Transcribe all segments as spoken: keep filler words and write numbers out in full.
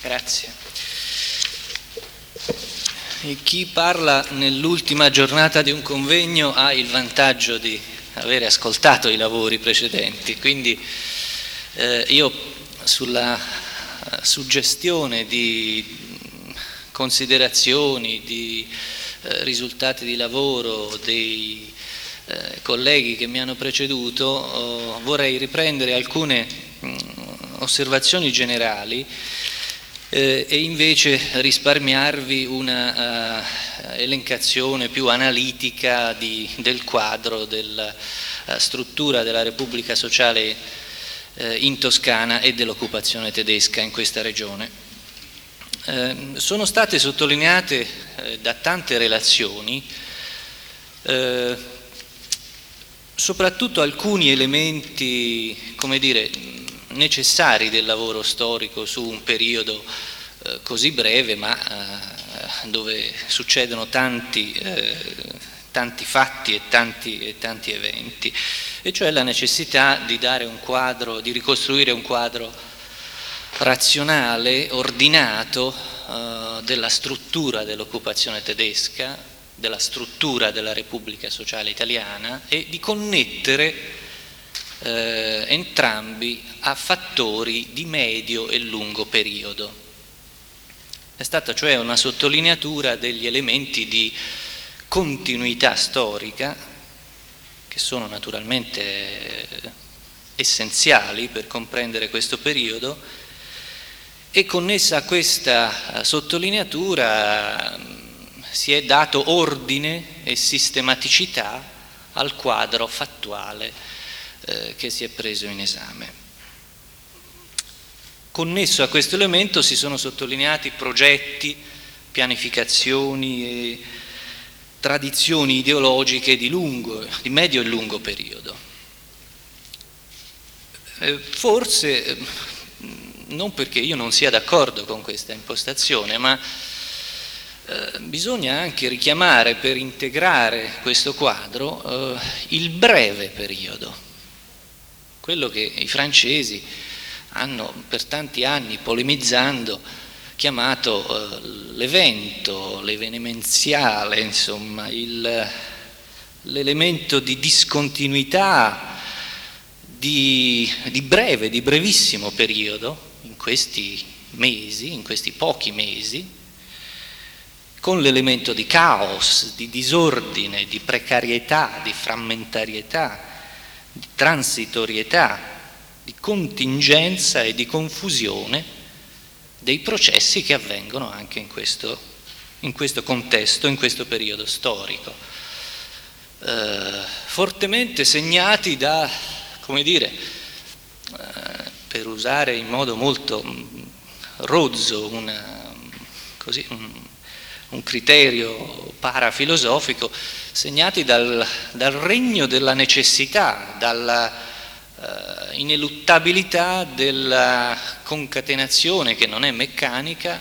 Grazie. E chi parla nell'ultima giornata di un convegno ha il vantaggio di avere ascoltato i lavori precedenti, quindi eh, io sulla suggestione di considerazioni, di eh, risultati di lavoro dei eh, colleghi che mi hanno preceduto oh, vorrei riprendere alcune mh, osservazioni generali eh, e invece risparmiarvi una uh, elencazione più analitica di, del quadro della uh, struttura della Repubblica Sociale eh, in Toscana e dell'occupazione tedesca in questa regione. Eh, sono state sottolineate eh, da tante relazioni eh, soprattutto alcuni elementi, come dire, necessari del lavoro storico su un periodo eh, così breve, ma eh, dove succedono tanti, eh, tanti fatti e tanti, e tanti eventi, e cioè la necessità di dare un quadro, di ricostruire un quadro razionale, ordinato eh, della struttura dell'occupazione tedesca, della struttura della Repubblica Sociale Italiana e di connettere Eh, entrambi a fattori di medio e lungo periodo. È stata cioè una sottolineatura degli elementi di continuità storica che sono naturalmente essenziali per comprendere questo periodo, e connessa a questa sottolineatura si è dato ordine e sistematicità al quadro fattuale che si è preso in esame. Connesso a questo elemento si sono sottolineati progetti, pianificazioni e tradizioni ideologiche di lungo, di medio e lungo periodo. Forse, non perché io non sia d'accordo con questa impostazione, ma eh, bisogna anche richiamare per integrare questo quadro eh, il breve periodo, quello che i francesi hanno per tanti anni, polemizzando, chiamato eh, l'evento, l'evenemenziale, insomma, il, l'elemento di discontinuità, di, di breve, di brevissimo periodo, in questi mesi, in questi pochi mesi, con l'elemento di caos, di disordine, di precarietà, di frammentarietà, di transitorietà, di contingenza e di confusione dei processi che avvengono anche in questo, in questo contesto, in questo periodo storico, eh, fortemente segnati da, come dire, eh, per usare in modo molto rozzo una, così, un, un criterio parafilosofico, segnati dal, dal regno della necessità, dalla uh, ineluttabilità della concatenazione, che non è meccanica,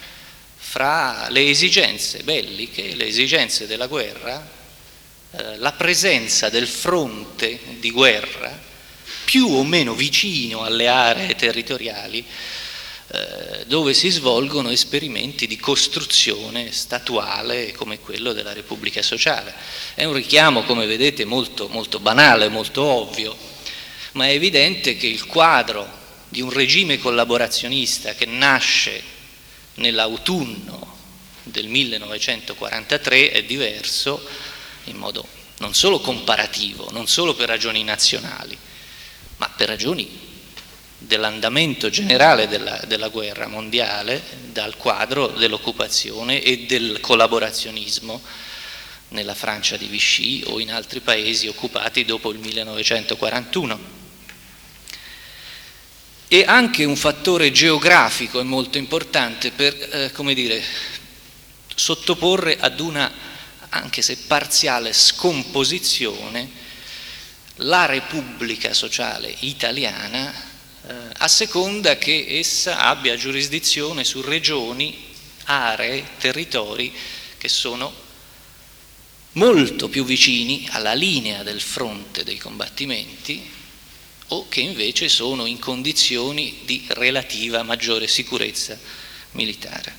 fra le esigenze belliche, le esigenze della guerra, uh, la presenza del fronte di guerra più o meno vicino alle aree territoriali dove si svolgono esperimenti di costruzione statuale come quello della Repubblica Sociale. È un richiamo, come vedete, molto, molto banale, molto ovvio, ma è evidente che il quadro di un regime collaborazionista che nasce nell'autunno del millenovecentoquarantatré è diverso in modo non solo comparativo, non solo per ragioni nazionali, ma per ragioni dell'andamento generale della, della guerra mondiale, dal quadro dell'occupazione e del collaborazionismo nella Francia di Vichy o in altri paesi occupati dopo il millenovecentoquarantuno. E anche un fattore geografico è molto importante per, eh, come dire, sottoporre ad una, anche se parziale, scomposizione la Repubblica Sociale Italiana a seconda che essa abbia giurisdizione su regioni, aree, territori che sono molto più vicini alla linea del fronte dei combattimenti o che invece sono in condizioni di relativa maggiore sicurezza militare.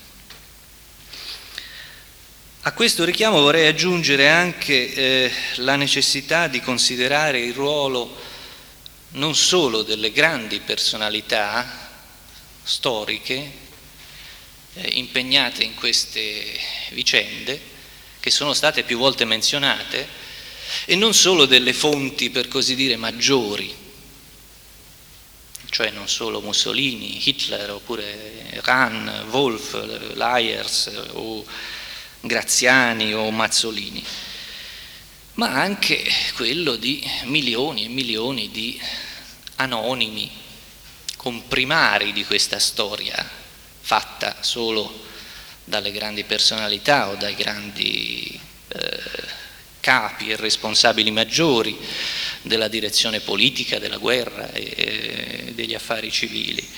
A questo richiamo vorrei aggiungere anche eh, la necessità di considerare il ruolo non solo delle grandi personalità storiche eh, impegnate in queste vicende, che sono state più volte menzionate, e non solo delle fonti, per così dire, maggiori, cioè non solo Mussolini, Hitler, oppure Rahn, Wolf, Leyers o Graziani o Mazzolini, ma anche quello di milioni e milioni di anonimi, comprimari di questa storia fatta solo dalle grandi personalità o dai grandi eh, capi e responsabili maggiori della direzione politica, della guerra e, e degli affari civili.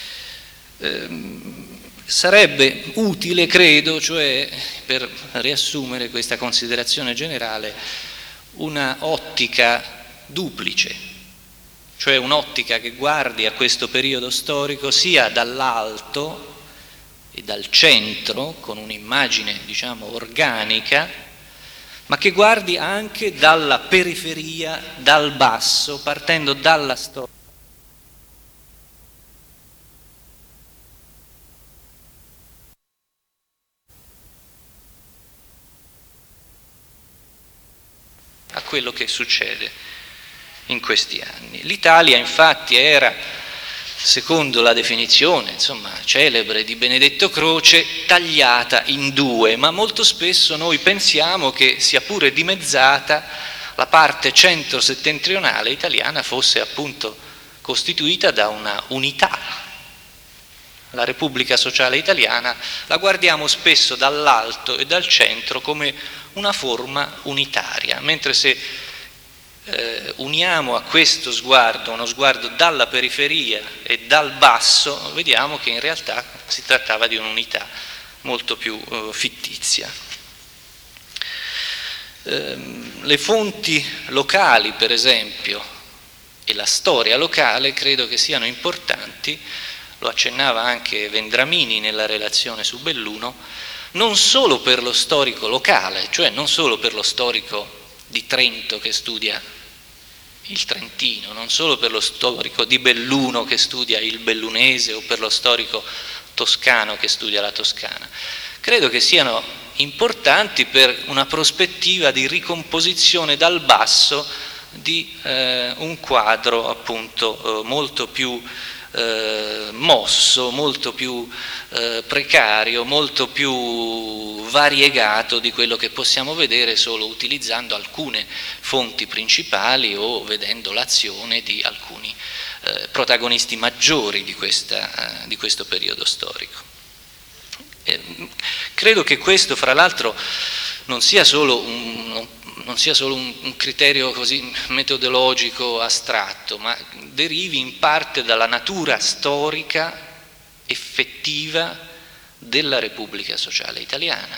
Ehm, Sarebbe utile, credo, cioè, per riassumere questa considerazione generale, una ottica duplice, cioè un'ottica che guardi a questo periodo storico sia dall'alto e dal centro, con un'immagine, diciamo, organica, ma che guardi anche dalla periferia, dal basso, partendo dalla storia. A quello che succede in questi anni. L'Italia infatti era, secondo la definizione, insomma, celebre di Benedetto Croce, tagliata in due, ma molto spesso noi pensiamo che, sia pure dimezzata, la parte centro-settentrionale italiana fosse appunto costituita da una unità. La Repubblica Sociale Italiana la guardiamo spesso dall'alto e dal centro come una forma unitaria, mentre se eh, uniamo a questo sguardo uno sguardo dalla periferia e dal basso, vediamo che in realtà si trattava di un'unità molto più eh, fittizia. Ehm, le fonti locali, per esempio, e la storia locale credo che siano importanti, lo accennava anche Vendramini nella relazione su Belluno, non solo per lo storico locale, cioè non solo per lo storico di Trento che studia il trentino, non solo per lo storico di Belluno che studia il bellunese o per lo storico toscano che studia la toscana. Credo che siano importanti per una prospettiva di ricomposizione dal basso di eh, un quadro appunto eh, molto più Eh, mosso, molto più eh, precario, molto più variegato di quello che possiamo vedere solo utilizzando alcune fonti principali o vedendo l'azione di alcuni eh, protagonisti maggiori di, questa, eh, di questo periodo storico. Eh, credo che questo, fra l'altro, non sia solo un, non sia solo un, un criterio così metodologico astratto, ma derivi in parte dalla natura storica effettiva della Repubblica Sociale Italiana.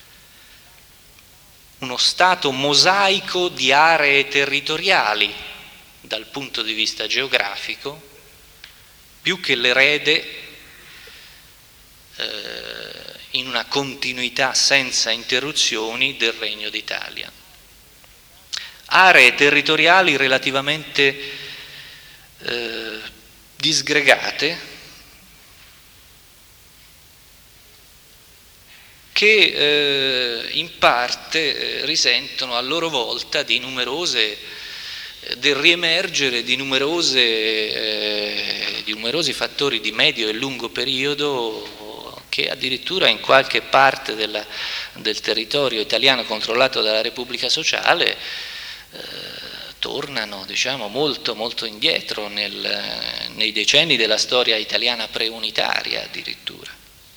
Uno Stato mosaico di aree territoriali dal punto di vista geografico, più che l'erede eh, in una continuità senza interruzioni del Regno d'Italia. Aree territoriali relativamente eh, disgregate, che eh, in parte eh, risentono a loro volta di numerose, eh, del riemergere di, numerose, eh, di numerosi fattori di medio e lungo periodo che addirittura in qualche parte della, del territorio italiano controllato dalla Repubblica Sociale Eh, tornano, diciamo, molto molto indietro nel, nei decenni della storia italiana preunitaria addirittura.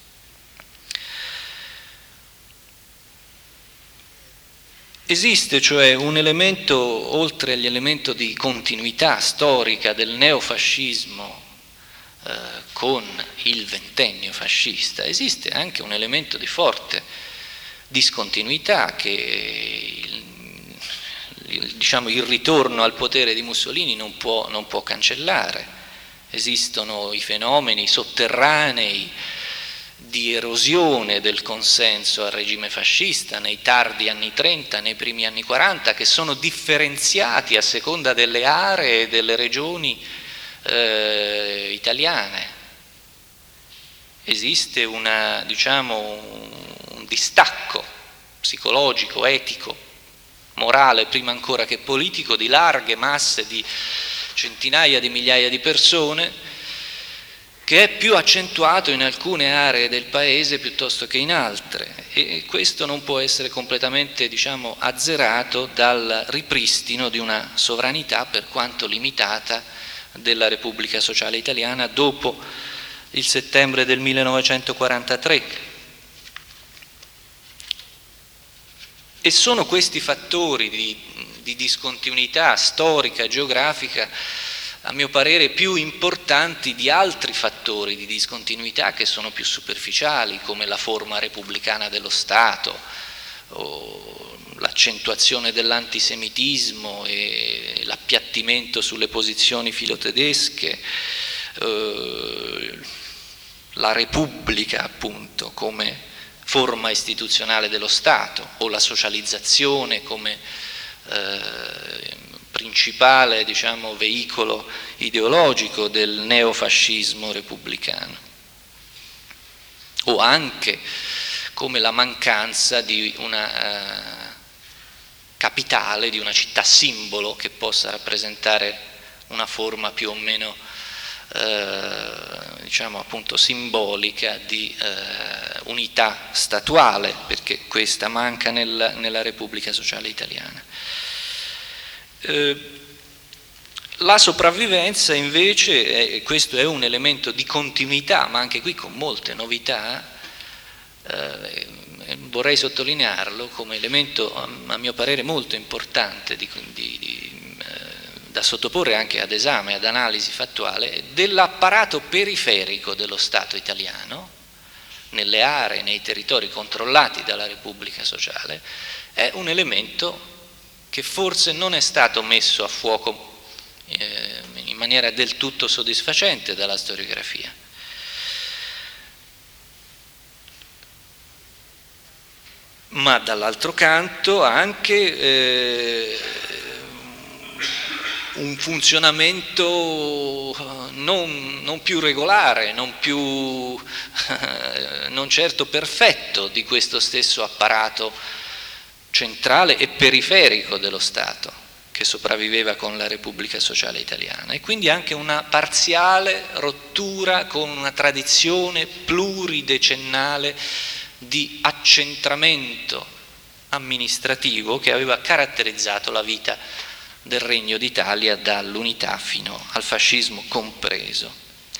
Esiste cioè un elemento, oltre agli elementi di continuità storica del neofascismo eh, con il ventennio fascista, esiste anche un elemento di forte discontinuità che il diciamo il ritorno al potere di Mussolini non può, non può cancellare. Esistono i fenomeni sotterranei di erosione del consenso al regime fascista nei tardi anni trenta, nei primi anni quaranta, che sono differenziati a seconda delle aree e delle regioni eh, italiane. Esiste una, diciamo, un distacco psicologico, etico, morale, prima ancora che politico, di larghe masse, di centinaia di migliaia di persone, che è più accentuato in alcune aree del paese piuttosto che in altre, e questo non può essere completamente, diciamo, azzerato dal ripristino di una sovranità, per quanto limitata, della Repubblica Sociale Italiana dopo il settembre del millenovecentoquarantatré. E sono questi fattori di, di discontinuità storica, geografica, a mio parere più importanti di altri fattori di discontinuità che sono più superficiali, come la forma repubblicana dello Stato, o l'accentuazione dell'antisemitismo e l'appiattimento sulle posizioni filotedesche, eh, la Repubblica appunto come forma istituzionale dello Stato, o la socializzazione come eh, principale, diciamo, veicolo ideologico del neofascismo repubblicano, o anche come la mancanza di una eh, capitale, di una città simbolo che possa rappresentare una forma più o meno eh, diciamo appunto simbolica di eh, unità statuale, perché questa manca nel, nella Repubblica Sociale Italiana. La sopravvivenza invece, e questo è un elemento di continuità, ma anche qui con molte novità, eh, vorrei sottolinearlo come elemento a mio parere molto importante di, di, di, eh, da sottoporre anche ad esame, ad analisi fattuale, dell'apparato periferico dello Stato italiano, nelle aree, nei territori controllati dalla Repubblica Sociale, è un elemento che forse non è stato messo a fuoco eh, in maniera del tutto soddisfacente dalla storiografia. Ma dall'altro canto anche eh, un funzionamento non, non più regolare, non, più, non certo perfetto di questo stesso apparato centrale e periferico dello Stato che sopravviveva con la Repubblica Sociale Italiana, e quindi anche una parziale rottura con una tradizione pluridecennale di accentramento amministrativo che aveva caratterizzato la vita del Regno d'Italia dall'unità fino al fascismo compreso.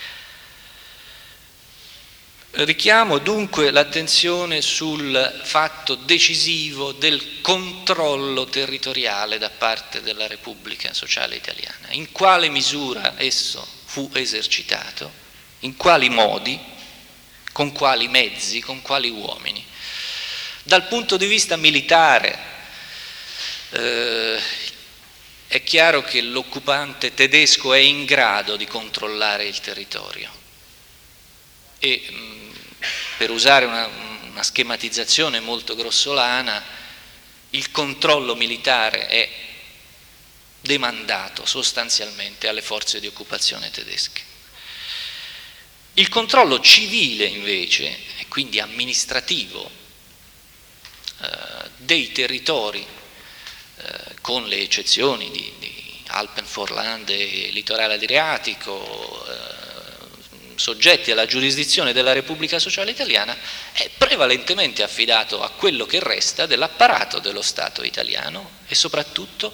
Richiamo dunque l'attenzione sul fatto decisivo del controllo territoriale da parte della Repubblica Sociale Italiana. In quale misura esso fu esercitato, in quali modi, con quali mezzi, con quali uomini. Dal punto di vista militare eh, è chiaro che l'occupante tedesco è in grado di controllare il territorio e mh, per usare una, una schematizzazione molto grossolana, il controllo militare è demandato sostanzialmente alle forze di occupazione tedesche. Il controllo civile invece, e quindi amministrativo, eh, dei territori, eh, con le eccezioni di, di Alpenvorland e litorale adriatico, eh, soggetti alla giurisdizione della Repubblica Sociale Italiana, è prevalentemente affidato a quello che resta dell'apparato dello Stato italiano e soprattutto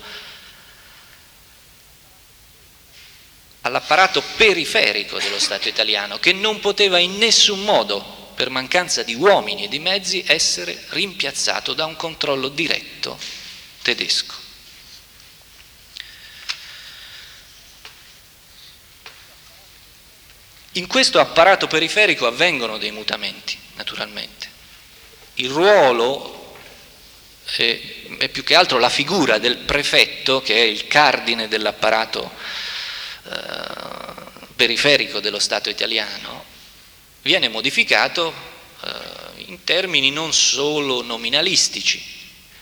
all'apparato periferico dello Stato italiano, che non poteva in nessun modo, per mancanza di uomini e di mezzi, essere rimpiazzato da un controllo diretto tedesco. In questo apparato periferico avvengono dei mutamenti, naturalmente. Il ruolo è, è più che altro la figura del prefetto, che è il cardine dell'apparato eh, periferico dello Stato italiano, viene modificato in termini non solo nominalistici.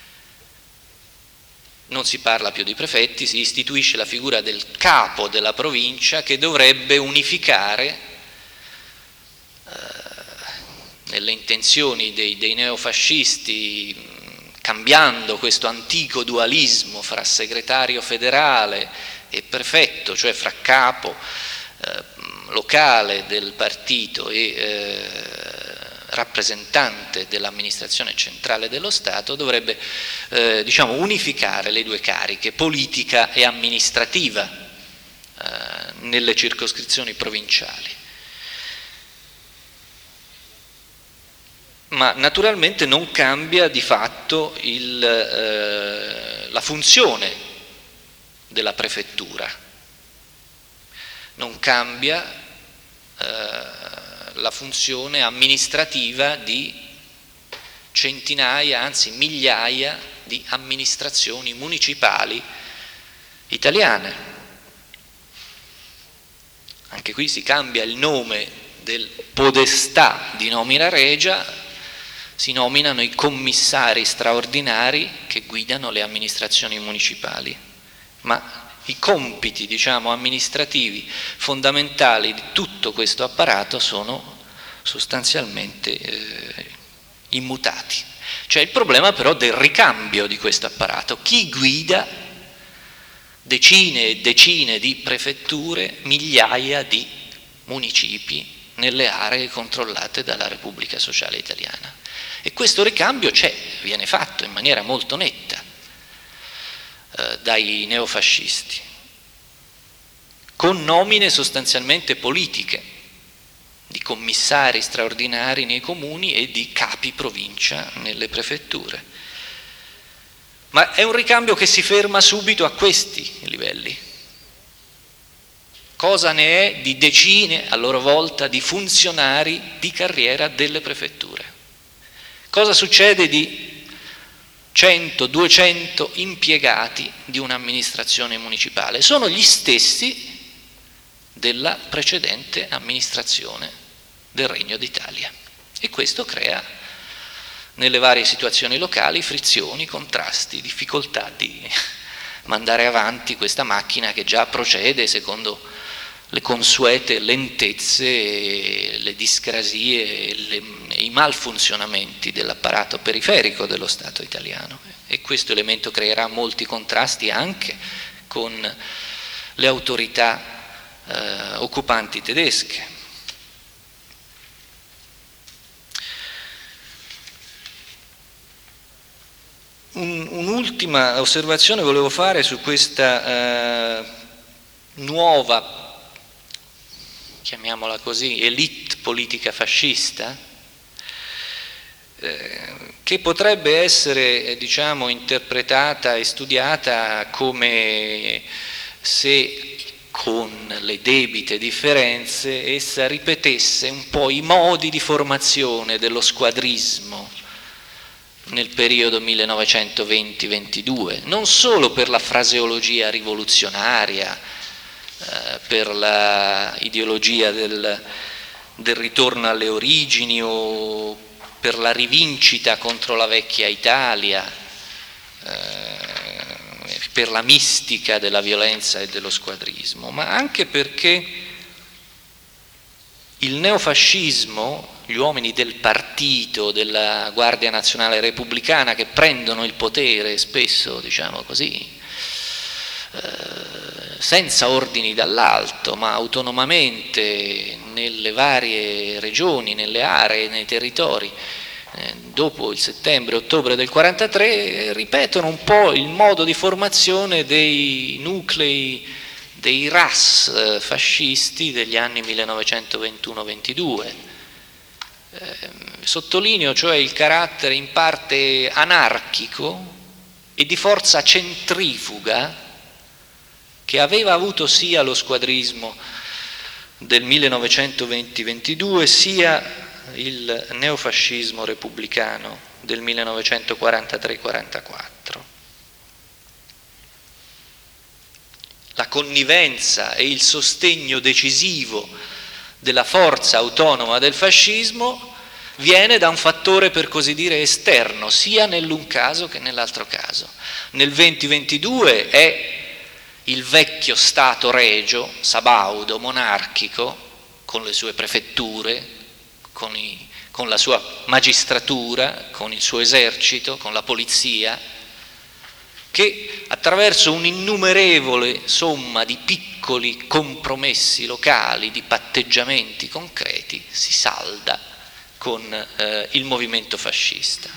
Non si parla più di prefetti, si istituisce la figura del capo della provincia che dovrebbe unificare, eh, nelle intenzioni dei, dei neofascisti, mh, cambiando questo antico dualismo fra segretario federale e prefetto, cioè fra capo eh, locale del partito e eh, rappresentante dell'amministrazione centrale dello Stato, dovrebbe eh, diciamo, unificare le due cariche, politica e amministrativa, eh, nelle circoscrizioni provinciali. Ma naturalmente non cambia di fatto il, eh, la funzione della prefettura, non cambia eh, la funzione amministrativa di centinaia, anzi migliaia di amministrazioni municipali italiane. Anche qui si cambia il nome del podestà di nomina regia, si nominano i commissari straordinari che guidano le amministrazioni municipali, ma i compiti, diciamo, amministrativi fondamentali di tutto questo apparato sono sostanzialmente eh, immutati. C'è il problema però del ricambio di questo apparato. Chi guida decine e decine di prefetture, migliaia di municipi nelle aree controllate dalla Repubblica Sociale Italiana? E questo ricambio c'è, viene fatto in maniera molto netta dai neofascisti, con nomine sostanzialmente politiche di commissari straordinari nei comuni e di capi provincia nelle prefetture. Ma è un ricambio che si ferma subito a questi livelli. Cosa ne è di decine, a loro volta, di funzionari di carriera delle prefetture? Cosa succede di cento duecento impiegati di un'amministrazione municipale? Sono gli stessi della precedente amministrazione del Regno d'Italia, e questo crea nelle varie situazioni locali frizioni, contrasti, difficoltà di mandare avanti questa macchina che già procede secondo le consuete lentezze, le discrasie, le, i malfunzionamenti dell'apparato periferico dello Stato italiano, e questo elemento creerà molti contrasti anche con le autorità eh, occupanti tedesche. Un, un'ultima osservazione volevo fare su questa eh, nuova, chiamiamola così, elite politica fascista, eh, che potrebbe essere, diciamo, interpretata e studiata come se, con le debite differenze, essa ripetesse un po' i modi di formazione dello squadrismo nel periodo millenovecentoventi ventidue, non solo per la fraseologia rivoluzionaria, eh, per la ideologia del, del ritorno alle origini o per la rivincita contro la vecchia Italia, eh, per la mistica della violenza e dello squadrismo, ma anche perché il neofascismo, gli uomini del partito, della Guardia Nazionale Repubblicana che prendono il potere spesso, diciamo così, eh, senza ordini dall'alto, ma autonomamente nelle varie regioni, nelle aree, nei territori, eh, dopo il settembre-ottobre del quarantatré, ripetono un po' il modo di formazione dei nuclei, dei R A S eh, fascisti degli anni millenovecentoventuno ventidue. Eh, sottolineo cioè il carattere in parte anarchico e di forza centrifuga che aveva avuto sia lo squadrismo del millenovecentoventi ventidue sia il neofascismo repubblicano del millenovecentoquarantatré quarantaquattro. La connivenza e il sostegno decisivo della forza autonoma del fascismo viene da un fattore per così dire esterno, sia nell'un caso che nell'altro caso. Nel venti ventidue è il vecchio Stato regio, sabaudo, monarchico, con le sue prefetture, con, i, con la sua magistratura, con il suo esercito, con la polizia, che attraverso un'innumerevole somma di piccoli compromessi locali, di patteggiamenti concreti, si salda con eh, il movimento fascista.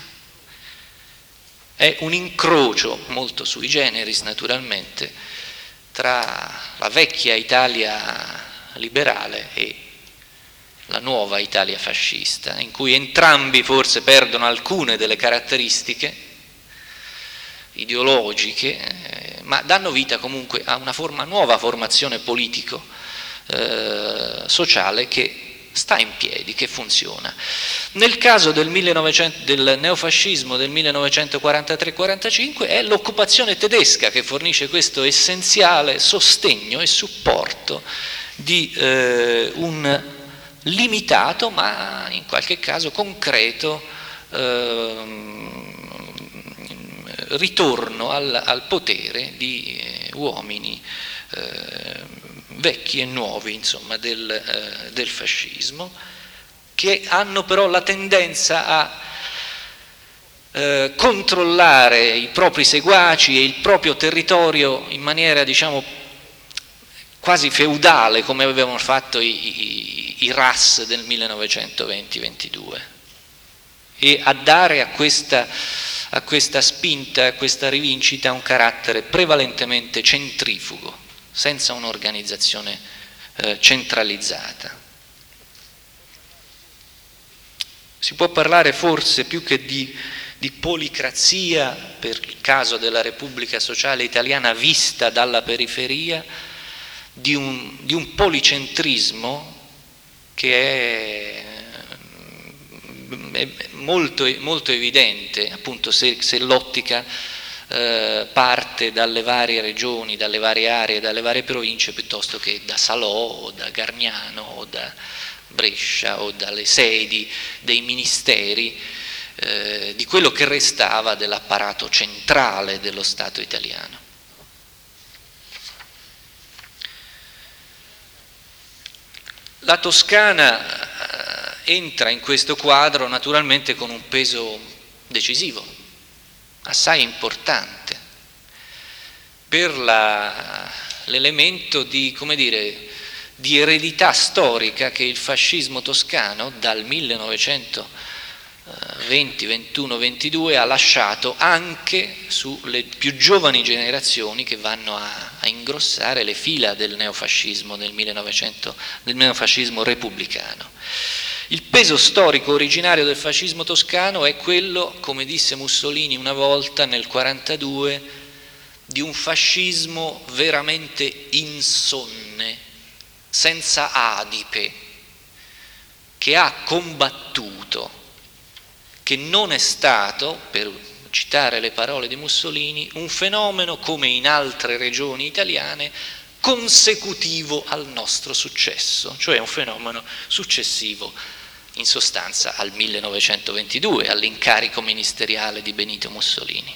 È un incrocio molto sui generis, naturalmente, tra la vecchia Italia liberale e la nuova Italia fascista, in cui entrambi forse perdono alcune delle caratteristiche ideologiche, eh, ma danno vita comunque a una forma, nuova formazione politico eh, sociale che sta in piedi, che funziona. Nel caso del, millenovecento, del neofascismo del millenovecentoquarantatré quarantacinque è l'occupazione tedesca che fornisce questo essenziale sostegno e supporto di eh, un limitato ma in qualche caso concreto eh, ritorno al, al potere di eh, uomini eh, vecchi e nuovi, insomma, del, eh, del fascismo, che hanno però la tendenza a eh, controllare i propri seguaci e il proprio territorio in maniera, diciamo, quasi feudale, come avevano fatto i, i, i R A S del millenovecentoventi ventidue, e a dare a questa, a questa spinta, a questa rivincita un carattere prevalentemente centrifugo, senza un'organizzazione eh, centralizzata. Si può parlare forse più che di, di policrazia, per il caso della Repubblica Sociale Italiana vista dalla periferia, di un, di un policentrismo che è, è molto, molto evidente, appunto, se, se l'ottica Eh, parte dalle varie regioni, dalle varie aree, dalle varie province, piuttosto che da Salò o da Gargnano o da Brescia o dalle sedi dei ministeri, eh, di quello che restava dell'apparato centrale dello Stato italiano. La Toscana eh, entra in questo quadro naturalmente con un peso decisivo, assai importante, per la, l'elemento di, come dire, di eredità storica che il fascismo toscano dal millenovecentoventi, ventuno, ventidue ha lasciato anche sulle più giovani generazioni che vanno a, a ingrossare le fila del neofascismo, del, millenovecento, del neofascismo repubblicano. Il peso storico originario del fascismo toscano è quello, come disse Mussolini una volta nel quarantadue, di un fascismo veramente insonne, senza adipe, che ha combattuto, che non è stato, per citare le parole di Mussolini, un fenomeno come in altre regioni italiane consecutivo al nostro successo, cioè un fenomeno successivo in sostanza al millenovecentoventidue, all'incarico ministeriale di Benito Mussolini.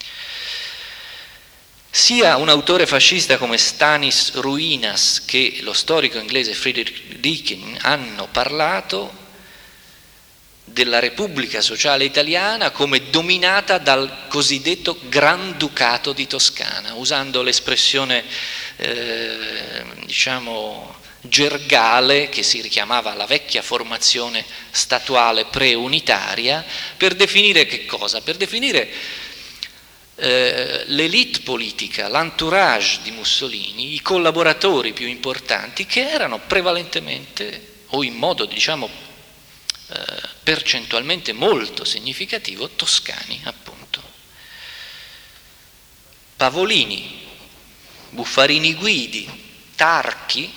Sia un autore fascista come Stanis Ruinas che lo storico inglese Friedrich Deakin hanno parlato della Repubblica Sociale Italiana come dominata dal cosiddetto Granducato di Toscana, usando l'espressione eh, diciamo gergale che si richiamava alla vecchia formazione statuale preunitaria, per definire che cosa? Per definire eh, l'elite politica, l'entourage di Mussolini, i collaboratori più importanti, che erano prevalentemente, o in modo diciamo eh, percentualmente molto significativo, toscani, appunto. Pavolini, Buffarini Guidi, Tarchi,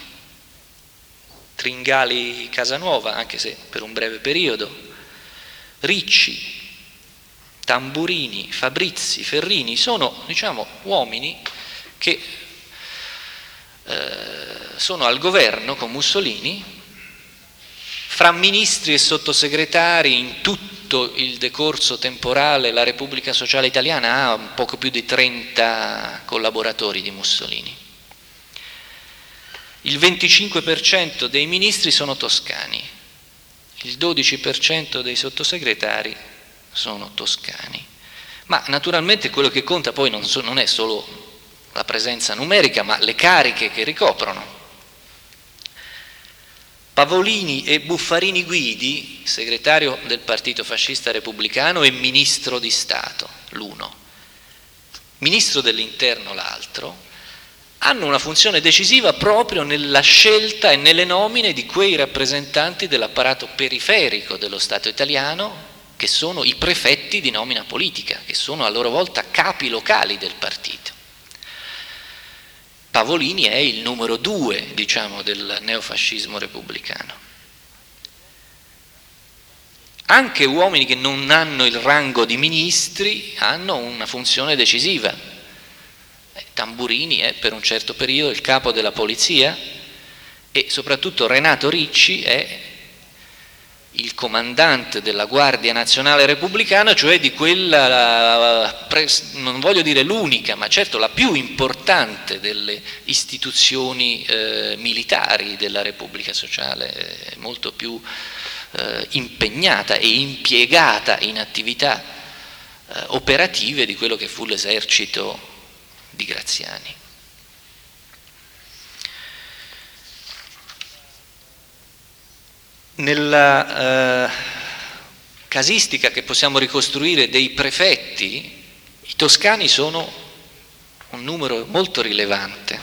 Tringali Casanuova, anche se per un breve periodo, Ricci, Tamburini, Fabrizi, Ferrini, sono, diciamo, uomini che eh, sono al governo con Mussolini, Fra ministri e sottosegretari in tutto il decorso temporale la Repubblica Sociale Italiana ha un poco più di trenta collaboratori di Mussolini. Il venticinque per cento dei ministri sono toscani, il dodici per cento dei sottosegretari sono toscani. Ma naturalmente quello che conta poi non, so, non è solo la presenza numerica, ma le cariche che ricoprono. Pavolini e Buffarini Guidi, segretario del Partito Fascista Repubblicano e ministro di Stato, l'uno, ministro dell'Interno l'altro, hanno una funzione decisiva proprio nella scelta e nelle nomine di quei rappresentanti dell'apparato periferico dello Stato italiano che sono i prefetti di nomina politica, che sono a loro volta capi locali del partito. Pavolini è il numero due, diciamo, del neofascismo repubblicano. Anche uomini che non hanno il rango di ministri hanno una funzione decisiva. Tamburini è per un certo periodo il capo della polizia e soprattutto Renato Ricci è il comandante della Guardia Nazionale Repubblicana, cioè di quella, non voglio dire l'unica, ma certo la più importante delle istituzioni eh, militari della Repubblica Sociale, eh, molto più eh, impegnata e impiegata in attività eh, operative di quello che fu l'esercito di Graziani. Nella eh, casistica che possiamo ricostruire dei prefetti, i toscani sono un numero molto rilevante.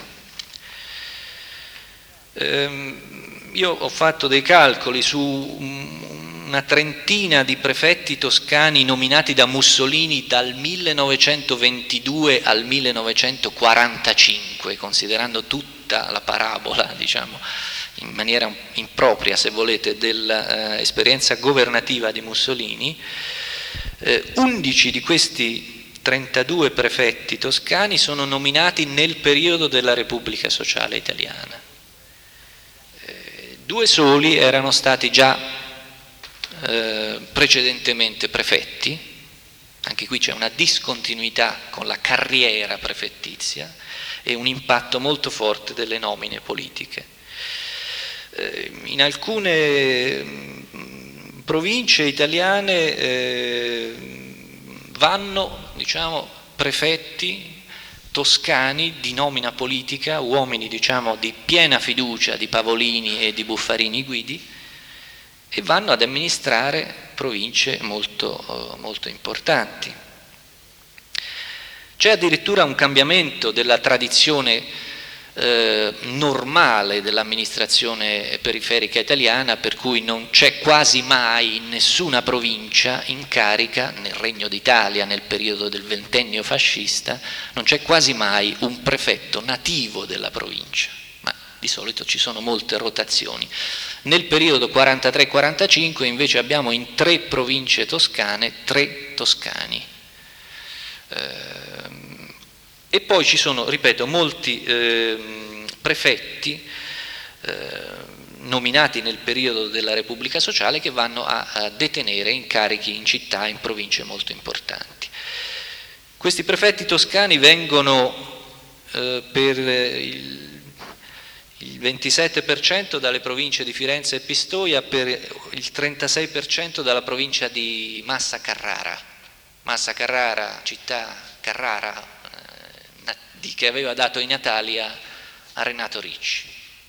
Ehm, io ho fatto dei calcoli su una trentina di prefetti toscani nominati da Mussolini dal millenovecentoventidue al millenovecentoquarantacinque, considerando tutta la parabola, diciamo, in maniera impropria, se volete, dell'esperienza governativa di Mussolini. eh, undici di questi trentadue prefetti toscani sono nominati nel periodo della Repubblica Sociale Italiana. Eh, due soli erano stati già eh, precedentemente prefetti, anche qui c'è una discontinuità con la carriera prefettizia e un impatto molto forte delle nomine politiche. In alcune province italiane eh, vanno, diciamo, prefetti toscani di nomina politica, uomini, diciamo, di piena fiducia di Pavolini e di Buffarini Guidi, e vanno ad amministrare province molto, molto importanti. C'è addirittura un cambiamento della tradizione Eh, normale dell'amministrazione periferica italiana, per cui non c'è quasi mai in nessuna provincia in carica, nel Regno d'Italia nel periodo del ventennio fascista, non c'è quasi mai un prefetto nativo della provincia, ma di solito ci sono molte rotazioni. Nel periodo quarantatré quarantacinque invece abbiamo in tre province toscane tre toscani. Eh, E poi ci sono, ripeto, molti eh, prefetti eh, nominati nel periodo della Repubblica Sociale che vanno a, a detenere incarichi in città e in province molto importanti. Questi prefetti toscani vengono eh, per il, il ventisette per cento dalle province di Firenze e Pistoia, per il trentasei per cento dalla provincia di Massa Carrara. Massa Carrara, città Carrara, di che aveva dato i natali a, a Renato Ricci.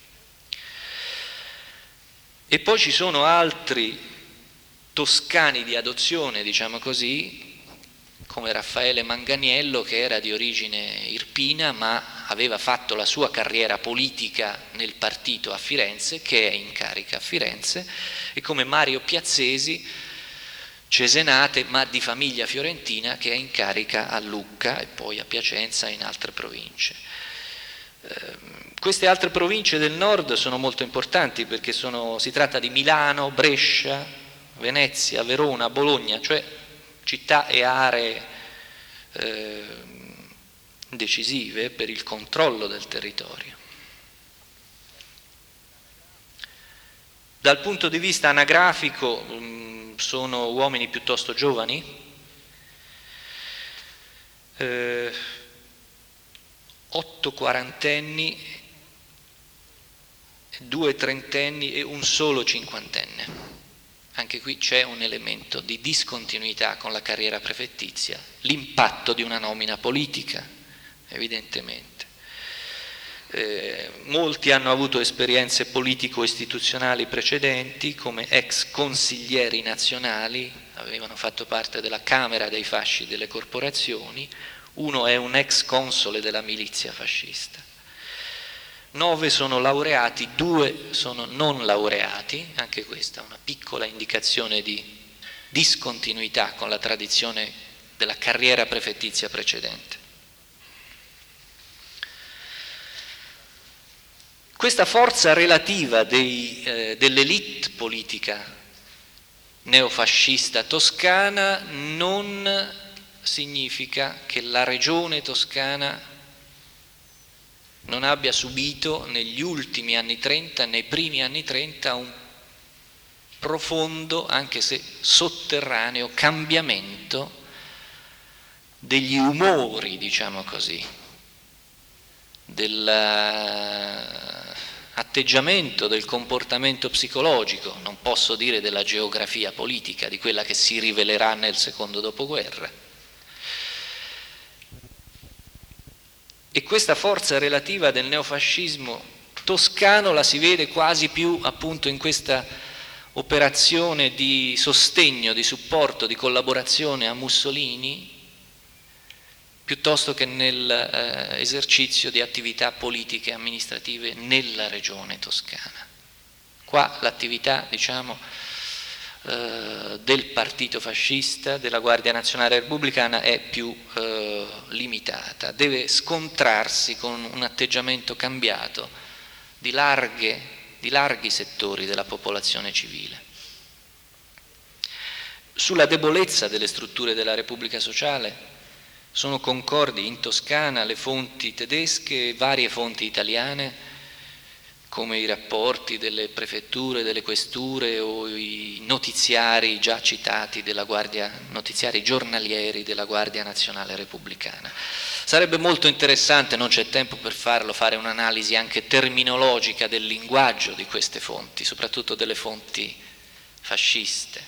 E poi ci sono altri toscani di adozione, diciamo così, come Raffaele Manganiello, che era di origine irpina ma aveva fatto la sua carriera politica nel partito a Firenze, che è in carica a Firenze, e come Mario Piazzesi, cesenate ma di famiglia fiorentina, che è in carica a Lucca e poi a Piacenza e in altre province. Eh, queste altre province del nord sono molto importanti perché sono, si tratta di Milano, Brescia, Venezia, Verona, Bologna, cioè città e aree eh, decisive per il controllo del territorio. Dal punto di vista anagrafico mh, sono uomini piuttosto giovani, eh, otto quarantenni, due trentenni e un solo cinquantenne. Anche qui c'è un elemento di discontinuità con la carriera prefettizia, l'impatto di una nomina politica, evidentemente. Eh, molti hanno avuto esperienze politico-istituzionali precedenti come ex consiglieri nazionali, avevano fatto parte della Camera dei Fasci delle corporazioni, uno è un ex console della milizia fascista. Nove sono laureati, due sono non laureati, anche questa è una piccola indicazione di discontinuità con la tradizione della carriera prefettizia precedente. Questa forza relativa dei, eh, dell'elite politica neofascista toscana non significa che la regione toscana non abbia subito negli ultimi anni trenta, nei primi anni trenta, un profondo, anche se sotterraneo, cambiamento degli umori, diciamo così, dell'atteggiamento, del comportamento psicologico, non posso dire della geografia politica, di quella che si rivelerà nel secondo dopoguerra. E questa forza relativa del neofascismo toscano la si vede quasi più appunto in questa operazione di sostegno, di supporto, di collaborazione a Mussolini, piuttosto che nell'esercizio eh, di attività politiche e amministrative nella regione toscana. Qua l'attività, diciamo, eh, del partito fascista, della Guardia Nazionale Repubblicana è più eh, limitata, deve scontrarsi con un atteggiamento cambiato di, larghe, di larghi settori della popolazione civile. Sulla debolezza delle strutture della Repubblica Sociale sono concordi in Toscana le fonti tedesche e varie fonti italiane, come i rapporti delle prefetture, delle questure o i notiziari già citati della Guardia, notiziari giornalieri della Guardia Nazionale Repubblicana. Sarebbe molto interessante, non c'è tempo per farlo, fare un'analisi anche terminologica del linguaggio di queste fonti, soprattutto delle fonti fasciste.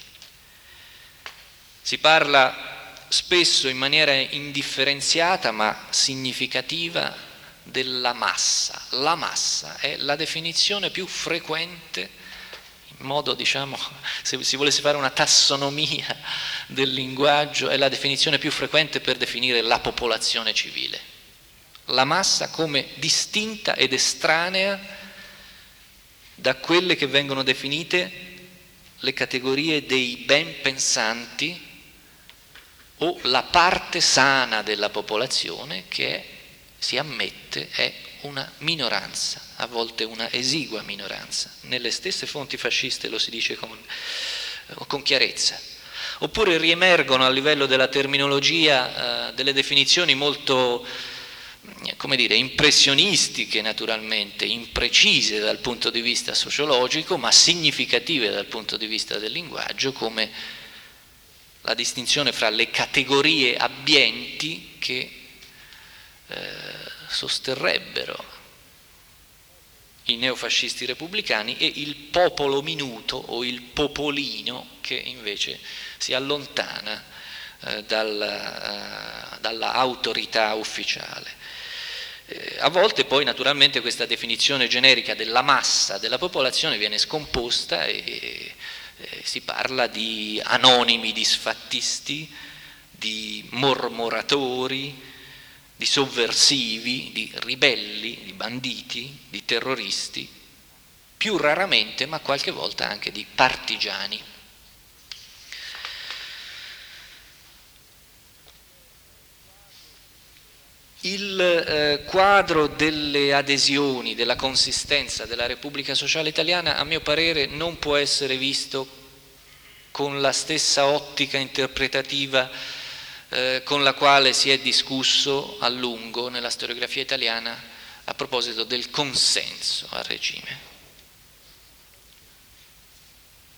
Si parla spesso in maniera indifferenziata ma significativa della massa. La massa è la definizione più frequente, in modo, diciamo, se si volesse fare una tassonomia del linguaggio, è la definizione più frequente per definire la popolazione civile. La massa come distinta ed estranea da quelle che vengono definite le categorie dei ben pensanti o la parte sana della popolazione che è, si ammette è una minoranza, a volte una esigua minoranza. Nelle stesse fonti fasciste lo si dice con, con chiarezza. Oppure riemergono a livello della terminologia eh, delle definizioni molto, come dire, impressionistiche naturalmente, imprecise dal punto di vista sociologico, ma significative dal punto di vista del linguaggio, come la distinzione fra le categorie abbienti che eh, sosterrebbero i neofascisti repubblicani e il popolo minuto o il popolino che invece si allontana eh, dalla, uh, dalla autorità ufficiale. Eh, a volte poi naturalmente questa definizione generica della massa della popolazione viene scomposta e eh, si parla di anonimi disfattisti, di mormoratori, di sovversivi, di ribelli, di banditi, di terroristi, più raramente, ma qualche volta anche di partigiani. Il eh, quadro delle adesioni, della consistenza della Repubblica Sociale Italiana, a mio parere, non può essere visto con la stessa ottica interpretativa eh, con la quale si è discusso a lungo nella storiografia italiana a proposito del consenso al regime.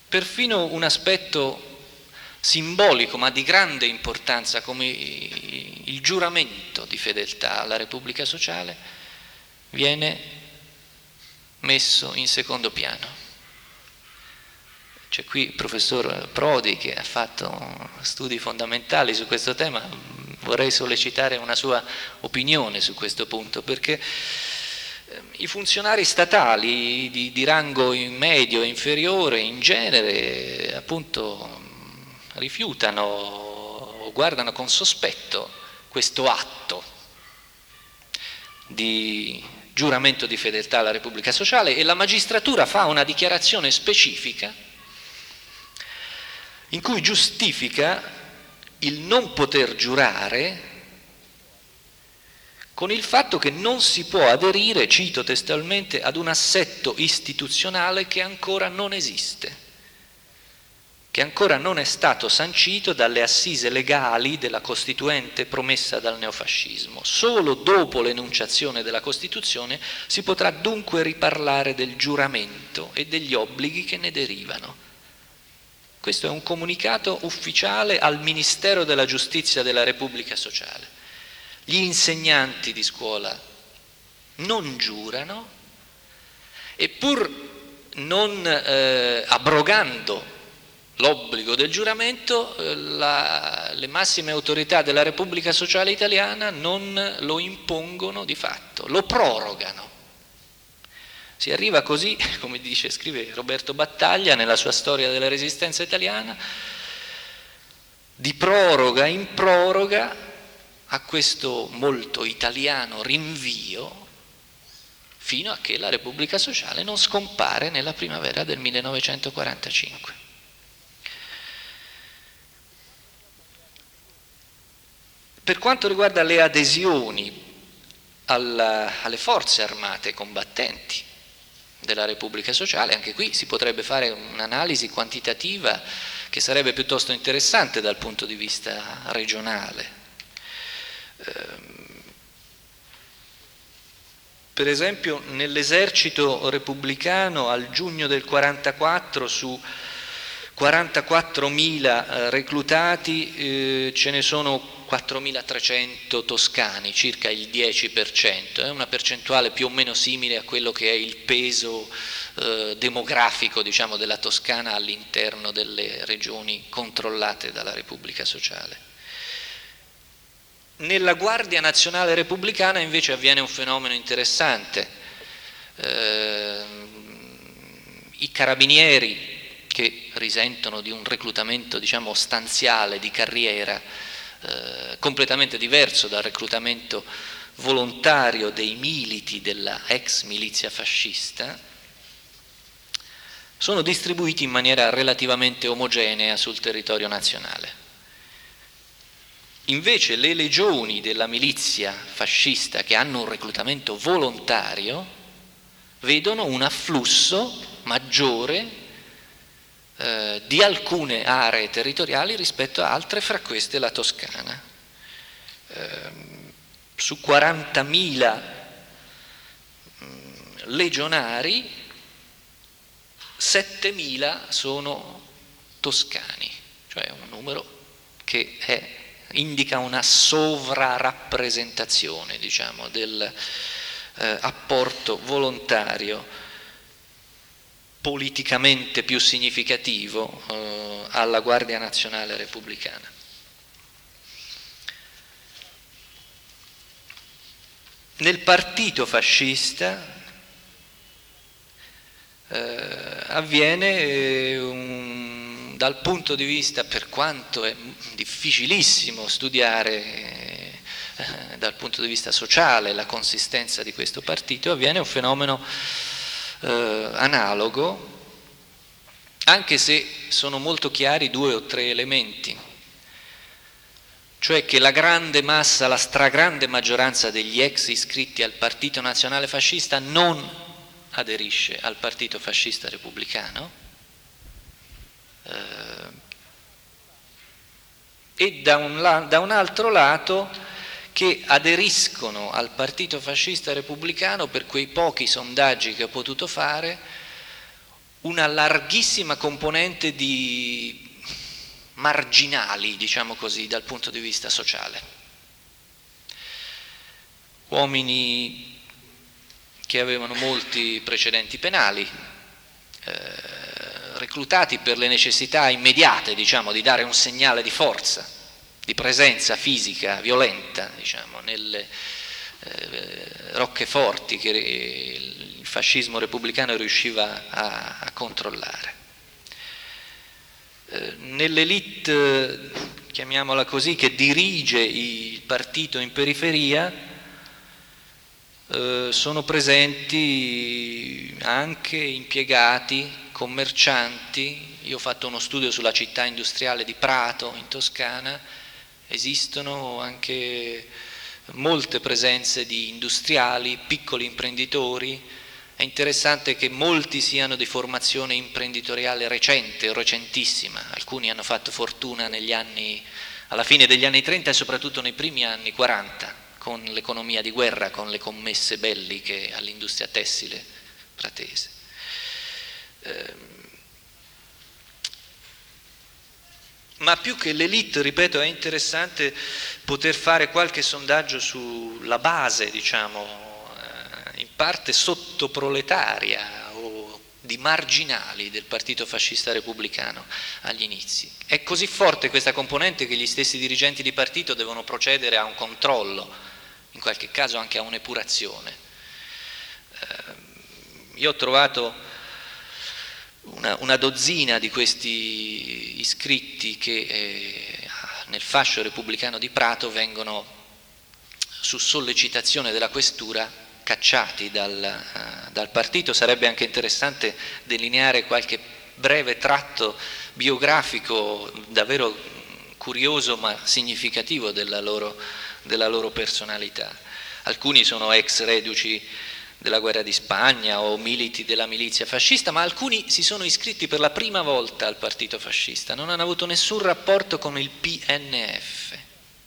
perfino un aspetto simbolico ma di grande importanza come il giuramento di fedeltà alla Repubblica Sociale viene messo in secondo piano. C'è qui il professor Prodi che ha fatto studi fondamentali su questo tema, vorrei sollecitare una sua opinione su questo punto, perché i funzionari statali di, di rango medio e inferiore in genere appunto rifiutano o guardano con sospetto questo atto di giuramento di fedeltà alla Repubblica Sociale, e la magistratura fa una dichiarazione specifica in cui giustifica il non poter giurare con il fatto che non si può aderire, cito testualmente, ad un assetto istituzionale che ancora non esiste, che ancora non è stato sancito dalle assise legali della Costituente promessa dal neofascismo. Solo dopo l'enunciazione della Costituzione si potrà dunque riparlare del giuramento e degli obblighi che ne derivano. Questo è un comunicato ufficiale al Ministero della Giustizia della Repubblica Sociale. Gli insegnanti di scuola non giurano, e pur non eh, abrogando l'obbligo del giuramento, la, le massime autorità della Repubblica Sociale Italiana non lo impongono di fatto, lo prorogano. Si arriva così, come dice, scrive Roberto Battaglia nella sua storia della Resistenza italiana, di proroga in proroga a questo molto italiano rinvio fino a che la Repubblica Sociale non scompare nella primavera del millenovecentoquarantacinque. Per quanto riguarda le adesioni alla, alle forze armate combattenti della Repubblica Sociale, anche qui si potrebbe fare un'analisi quantitativa che sarebbe piuttosto interessante dal punto di vista regionale. Per esempio, nell'esercito repubblicano al giugno del quarantaquattro su quarantaquattromila reclutati eh, ce ne sono quattromilatrecento toscani, circa il dieci per cento, è una percentuale più o meno simile a quello che è il peso eh, demografico, diciamo, della Toscana all'interno delle regioni controllate dalla Repubblica Sociale. Nella Guardia Nazionale Repubblicana invece avviene un fenomeno interessante. Eh, i carabinieri che risentono di un reclutamento, diciamo, stanziale di carriera eh, completamente diverso dal reclutamento volontario dei militi della ex milizia fascista, sono distribuiti in maniera relativamente omogenea sul territorio nazionale. Invece le legioni della milizia fascista che hanno un reclutamento volontario vedono un afflusso maggiore eh, di alcune aree territoriali rispetto a altre, fra queste la Toscana. Eh, su quarantamila legionari, settemila sono toscani, cioè un numero che è indica una sovrarappresentazione, diciamo, del eh, apporto volontario politicamente più significativo eh, alla Guardia Nazionale Repubblicana. Nel partito fascista eh, avviene eh, un dal punto di vista, per quanto è difficilissimo studiare eh, dal punto di vista sociale la consistenza di questo partito, avviene un fenomeno eh, analogo, anche se sono molto chiari due o tre elementi, cioè che la grande massa, la stragrande maggioranza degli ex iscritti al Partito Nazionale Fascista non aderisce al Partito Fascista Repubblicano, e da un, da un altro lato che aderiscono al Partito Fascista Repubblicano, per quei pochi sondaggi che ho potuto fare, una larghissima componente di marginali, diciamo così, dal punto di vista sociale. Uomini che avevano molti precedenti penali, eh, reclutati per le necessità immediate, diciamo, di dare un segnale di forza, di presenza fisica violenta, diciamo, nelle eh, roccheforti che il fascismo repubblicano riusciva a, a controllare. Eh, nell'elite, chiamiamola così, che dirige il partito in periferia, eh, sono presenti anche impiegati, commercianti. Io ho fatto uno studio sulla città industriale di Prato in Toscana, esistono anche molte presenze di industriali, piccoli imprenditori. È interessante che molti siano di formazione imprenditoriale recente, recentissima. Alcuni hanno fatto fortuna negli anni, alla fine degli anni trenta e soprattutto nei primi anni quaranta, con l'economia di guerra, con le commesse belliche all'industria tessile pratese. Eh, Ma più che l'elite, ripeto, è interessante poter fare qualche sondaggio sulla base, diciamo, in parte sottoproletaria o di marginali del partito fascista repubblicano agli inizi. È così forte questa componente che gli stessi dirigenti di partito devono procedere a un controllo, in qualche caso anche a un'epurazione. Io ho trovato Una, una dozzina di questi iscritti che eh, nel fascio repubblicano di Prato vengono, su sollecitazione della questura, cacciati dal, uh, dal partito. Sarebbe anche interessante delineare qualche breve tratto biografico davvero curioso ma significativo della loro, della loro personalità. Alcuni sono ex reduci della guerra di Spagna o militi della milizia fascista, ma alcuni si sono iscritti per la prima volta al partito fascista, non hanno avuto nessun rapporto con il P N F.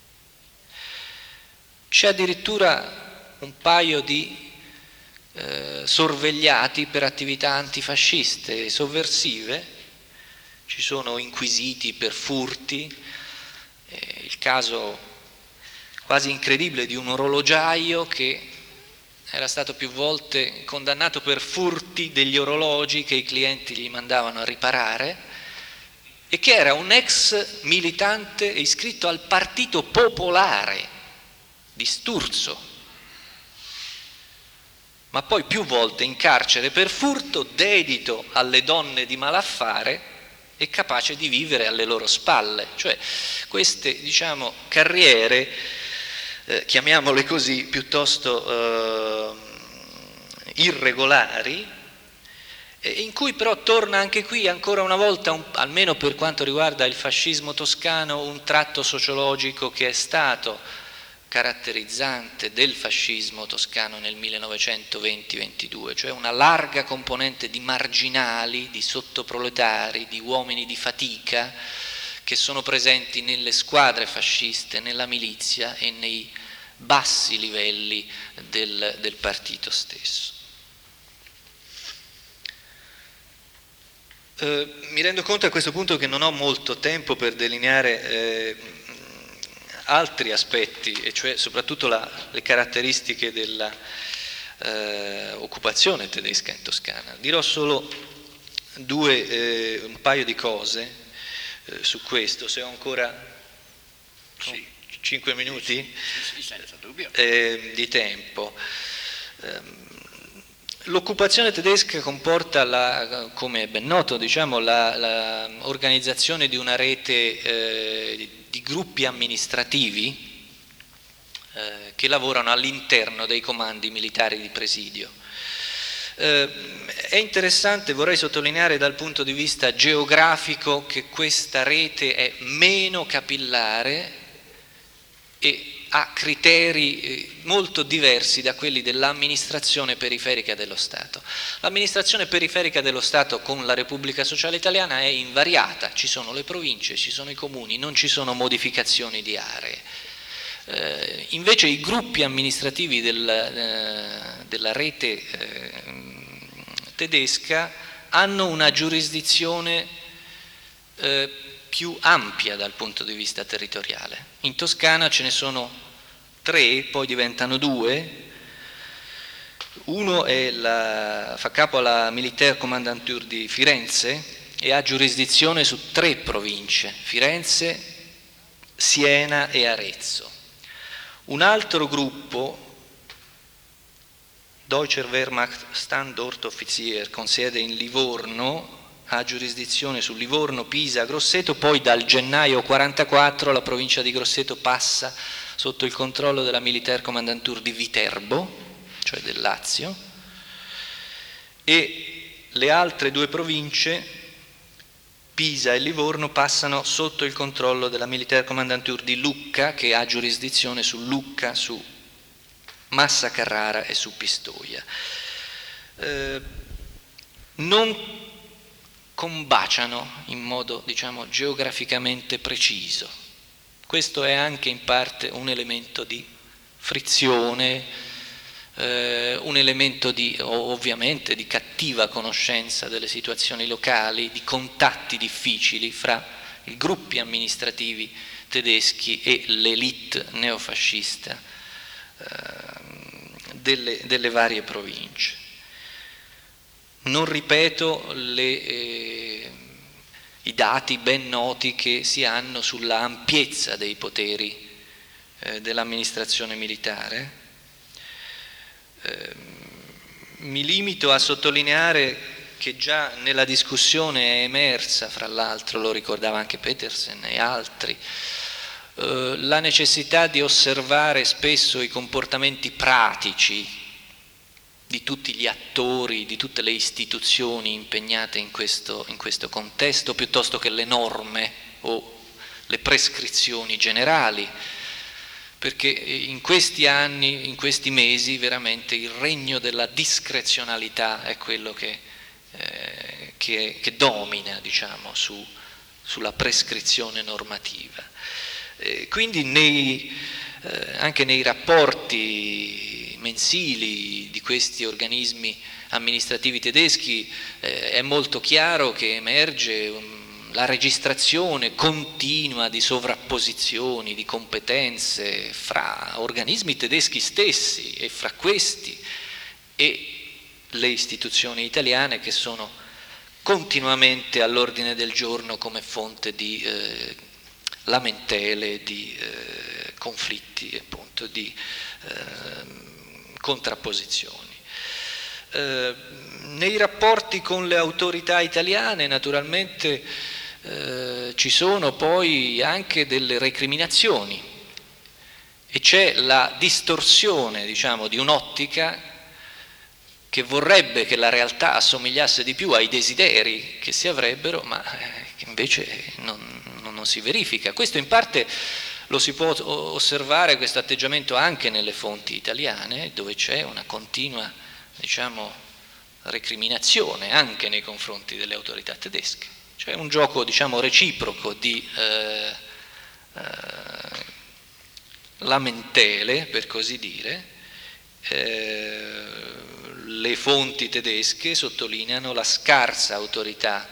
C'è addirittura un paio di eh, sorvegliati per attività antifasciste e sovversive, ci sono inquisiti per furti, eh, il caso quasi incredibile di un orologiaio che era stato più volte condannato per furti degli orologi che i clienti gli mandavano a riparare e che era un ex militante iscritto al Partito Popolare di Sturzo, ma poi più volte in carcere per furto, dedito alle donne di malaffare e capace di vivere alle loro spalle. Cioè queste, diciamo, carriere, Eh, chiamiamole così, piuttosto eh, irregolari, eh, in cui però torna anche qui ancora una volta, un, almeno per quanto riguarda il fascismo toscano, un tratto sociologico che è stato caratterizzante del fascismo toscano nel millenovecentoventi ventidue, cioè una larga componente di marginali, di sottoproletari, di uomini di fatica, che sono presenti nelle squadre fasciste, nella milizia e nei bassi livelli del, del partito stesso. Eh, mi rendo conto a questo punto che non ho molto tempo per delineare eh, altri aspetti, e cioè soprattutto la, le caratteristiche dell'occupazione eh, tedesca in Toscana. Dirò solo due, eh, un paio di cose su questo, se ho ancora sì. cinque minuti sì, sì, senza dubbio. Eh, di tempo. Eh, l'occupazione tedesca comporta, la, come è ben noto, diciamo, la, la organizzazione di una rete eh, di gruppi amministrativi eh, che lavorano all'interno dei comandi militari di presidio. Eh, è interessante, vorrei sottolineare dal punto di vista geografico che questa rete è meno capillare e ha criteri molto diversi da quelli dell'amministrazione periferica dello Stato. L'amministrazione periferica dello Stato con la Repubblica Sociale Italiana è invariata, ci sono le province, ci sono i comuni, non ci sono modificazioni di aree. Eh, invece i gruppi amministrativi del, eh, della rete eh, tedesca hanno una giurisdizione eh, più ampia dal punto di vista territoriale. In Toscana ce ne sono tre, poi diventano due. Uno è la, fa capo alla Militaire Kommandantur di Firenze e ha giurisdizione su tre province: Firenze, Siena e Arezzo. Un altro gruppo, Deutscher Wehrmacht Standortoffizier, con sede in Livorno, ha giurisdizione su Livorno, Pisa, Grosseto. Poi dal gennaio quarantaquattro la provincia di Grosseto passa sotto il controllo della Militaire Kommandantur di Viterbo, cioè del Lazio, e le altre due province, Pisa e Livorno, passano sotto il controllo della Militaire Kommandantur di Lucca, che ha giurisdizione su Lucca, su Massa Carrara e su Pistoia. Eh, non combaciano in modo, diciamo, geograficamente preciso. Questo è anche in parte un elemento di frizione, eh, un elemento di, ovviamente, di cattiva conoscenza delle situazioni locali, di contatti difficili fra i gruppi amministrativi tedeschi e l'élite neofascista eh, delle, delle varie province. Non ripeto le, eh, i dati ben noti che si hanno sulla ampiezza dei poteri eh, dell'amministrazione militare. Eh, mi limito a sottolineare che già nella discussione è emersa, fra l'altro lo ricordava anche Petersen e altri, eh, la necessità di osservare spesso i comportamenti pratici di tutti gli attori, di tutte le istituzioni impegnate in questo, in questo contesto, piuttosto che le norme o le prescrizioni generali, perché in questi anni, in questi mesi, veramente il regno della discrezionalità è quello che, eh, che, che domina, diciamo, su, sulla prescrizione normativa. Eh, quindi nei, eh, anche nei rapporti mensili di questi organismi amministrativi tedeschi eh, è molto chiaro che emerge um, la registrazione continua di sovrapposizioni, di competenze fra organismi tedeschi stessi e fra questi e le istituzioni italiane, che sono continuamente all'ordine del giorno come fonte di eh, lamentele, di eh, conflitti, appunto, di eh, contrapposizioni. Eh, nei rapporti con le autorità italiane naturalmente eh, ci sono poi anche delle recriminazioni e c'è la distorsione, diciamo, di un'ottica che vorrebbe che la realtà assomigliasse di più ai desideri che si avrebbero, ma eh, che invece non, non, non si verifica. Questo in parte lo si può osservare, questo atteggiamento, anche nelle fonti italiane, dove c'è una continua, diciamo, recriminazione anche nei confronti delle autorità tedesche. C'è un gioco, diciamo, reciproco di eh, eh, lamentele, per così dire. Eh, le fonti tedesche sottolineano la scarsa autorità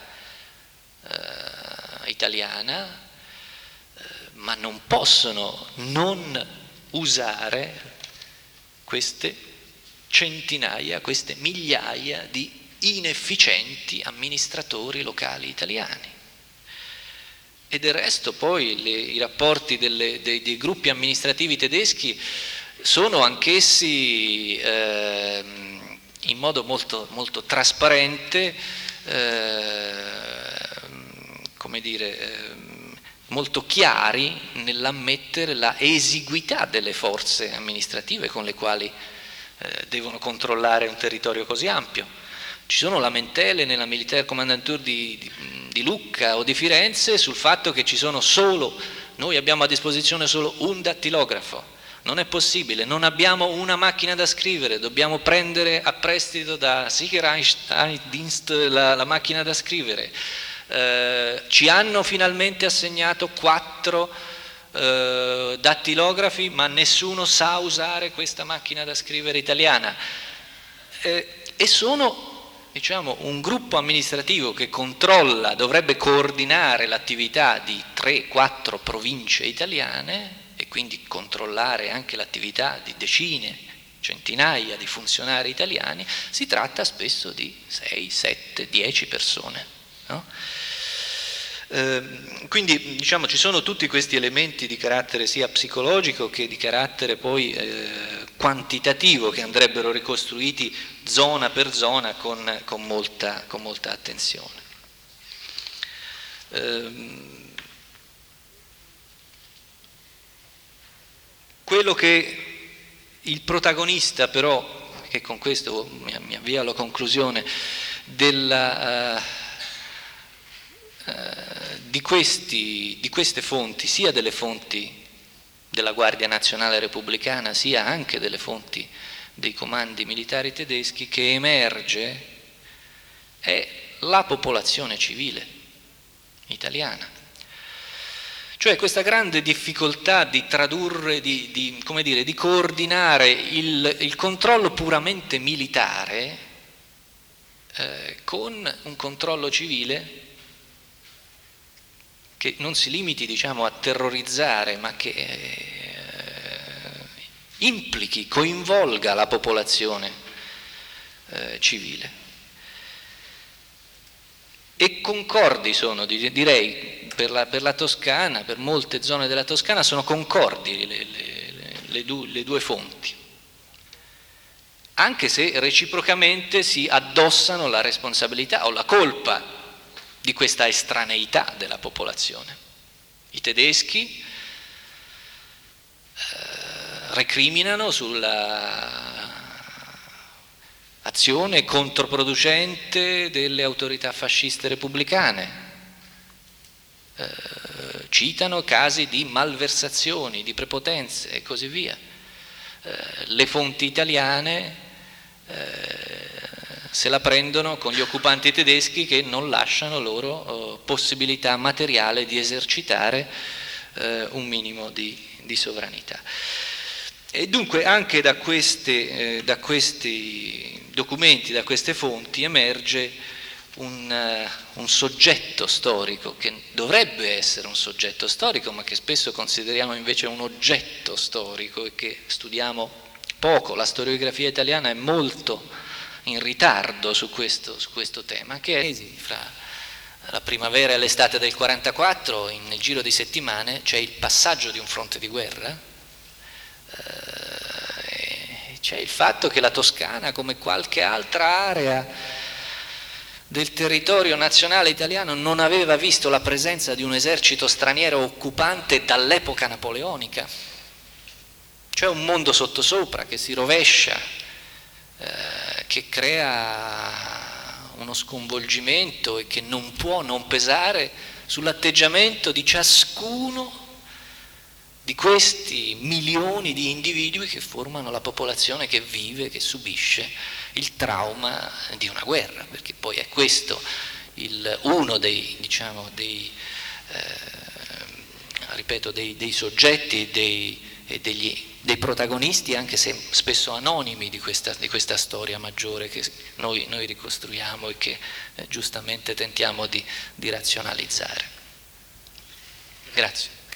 eh, italiana, ma non possono non usare queste centinaia, queste migliaia di inefficienti amministratori locali italiani. E del resto poi le, i rapporti delle, dei, dei gruppi amministrativi tedeschi sono anch'essi eh, in modo molto, molto trasparente, eh, come dire, eh, molto chiari nell'ammettere la esiguità delle forze amministrative con le quali eh, devono controllare un territorio così ampio. Ci sono lamentele nella Militaire Kommandantur di, di, di Lucca o di Firenze sul fatto che ci sono solo, noi abbiamo a disposizione solo un dattilografo, non è possibile, non abbiamo una macchina da scrivere, dobbiamo prendere a prestito da Sicherheitsdienst la, la macchina da scrivere. Eh, ci hanno finalmente assegnato quattro eh, dattilografi, ma nessuno sa usare questa macchina da scrivere italiana, eh, e sono diciamo, un gruppo amministrativo che controlla, dovrebbe coordinare l'attività di tre quattro province italiane e quindi controllare anche l'attività di decine, centinaia di funzionari italiani, si tratta spesso di sei, sette, dieci persone, no? Eh, quindi diciamo ci sono tutti questi elementi di carattere sia psicologico che di carattere poi eh, quantitativo che andrebbero ricostruiti zona per zona con, con, molta, con molta attenzione. Eh, quello che il protagonista però, che con questo mi, mi avvio alla conclusione, della, uh, uh, di, questi, di queste fonti, sia delle fonti della Guardia Nazionale Repubblicana, sia anche delle fonti dei comandi militari tedeschi, che emerge è la popolazione civile italiana. Cioè questa grande difficoltà di tradurre, di, di, come dire, di coordinare il, il controllo puramente militare eh, con un controllo civile che non si limiti, diciamo, a terrorizzare, ma che eh, implichi, coinvolga la popolazione eh, civile. E concordi sono, direi, per la, per la Toscana, per molte zone della Toscana sono concordi le, le, le, due, le due fonti, anche se reciprocamente si addossano la responsabilità o la colpa di questa estraneità della popolazione. I tedeschi eh, recriminano sulla azione controproducente delle autorità fasciste repubblicane, eh, citano casi di malversazioni, di prepotenze e così via. Eh, le fonti italiane eh, se la prendono con gli occupanti tedeschi che non lasciano loro eh, possibilità materiale di esercitare eh, un minimo di, di sovranità. E dunque anche da, queste, eh, da questi documenti, da queste fonti emerge un, uh, un soggetto storico che dovrebbe essere un soggetto storico, ma che spesso consideriamo invece un oggetto storico e che studiamo poco. La storiografia italiana è molto in ritardo su questo, su questo tema, che è fra la primavera e l'estate del quarantaquattro, in, nel giro di settimane, c'è il passaggio di un fronte di guerra. C'è il fatto che la Toscana, come qualche altra area del territorio nazionale italiano, non aveva visto la presenza di un esercito straniero occupante dall'epoca napoleonica. C'è un mondo sottosopra che si rovescia, eh, che crea uno sconvolgimento e che non può non pesare sull'atteggiamento di ciascuno di questi milioni di individui che formano la popolazione che vive, che subisce il trauma di una guerra, perché poi è questo il, uno dei, diciamo, dei, eh, ripeto, dei, dei soggetti dei, e degli, dei protagonisti, anche se spesso anonimi, di questa, di questa storia maggiore che noi, noi ricostruiamo e che eh, giustamente tentiamo di, di razionalizzare. Grazie.